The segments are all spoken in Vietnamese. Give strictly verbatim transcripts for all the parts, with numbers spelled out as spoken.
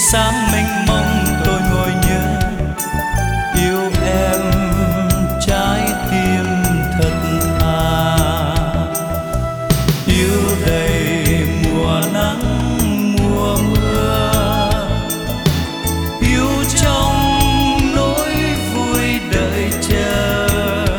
sáng mênh mông tôi ngồi nhớ yêu em trái tim thật thà, yêu đầy mùa nắng mùa mưa, yêu trong nỗi vui đợi chờ.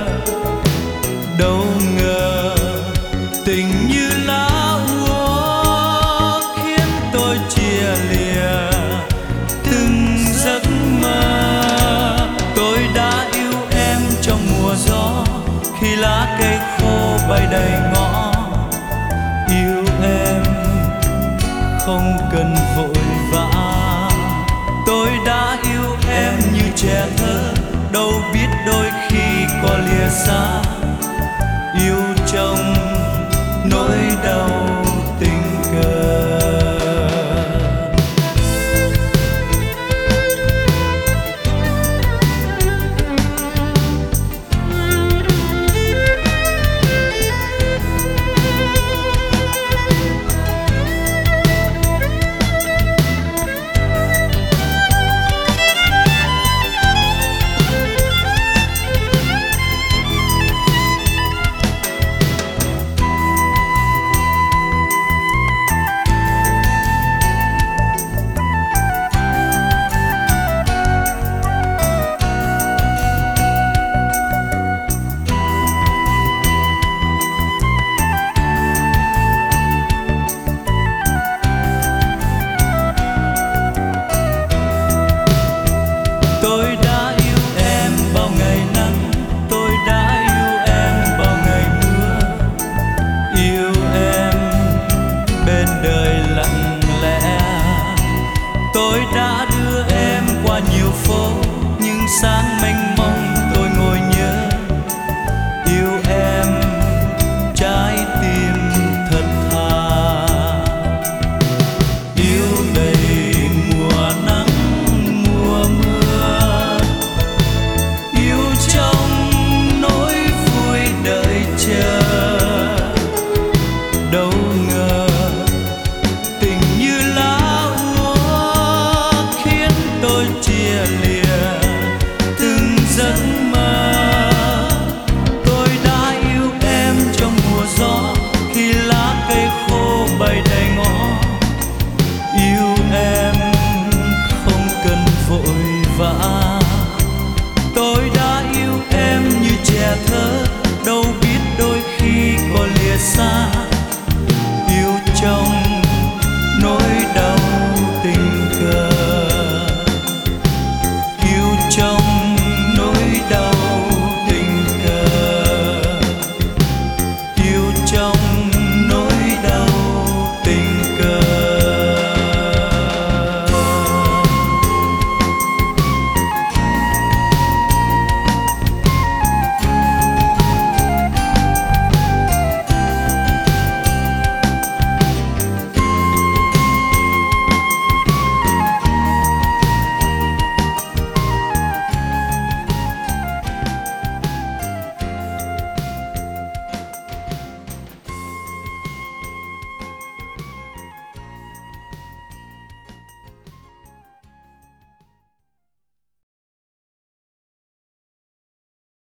Đâu ngờ tình như lá úa khiến tôi chia lìa từng giấc mơ. Tôi đã yêu em trong mùa gió khi lá cây khô bay đầy ngõ. Yêu em không cần vội vã, tôi đã yêu em như trẻ thơ, đâu biết đôi khi có lìa xa. Yêu trong nỗi đau tình cờ. Tôi đã yêu em bao ngày nắng, tôi đã yêu em bao ngày mưa, yêu em bên đời lặng lẽ. Tôi đã đưa em qua nhiều phố, nhưng sáng mênh mông tôi ngồi nhớ yêu em trái tim thật thà, yêu đầy mùa nắng mùa mưa, yêu trong nỗi vui đợi chờ. Đâu ngờ tình như lá úa khiến tôi chia lìa từng giấc mơ. Tôi đã yêu em trong mùa gió khi lá cây khô bay đầy ngõ. Yêu em không cần vội vã, tôi đã yêu em như trẻ thơ, đâu biết đôi khi có lìa xa.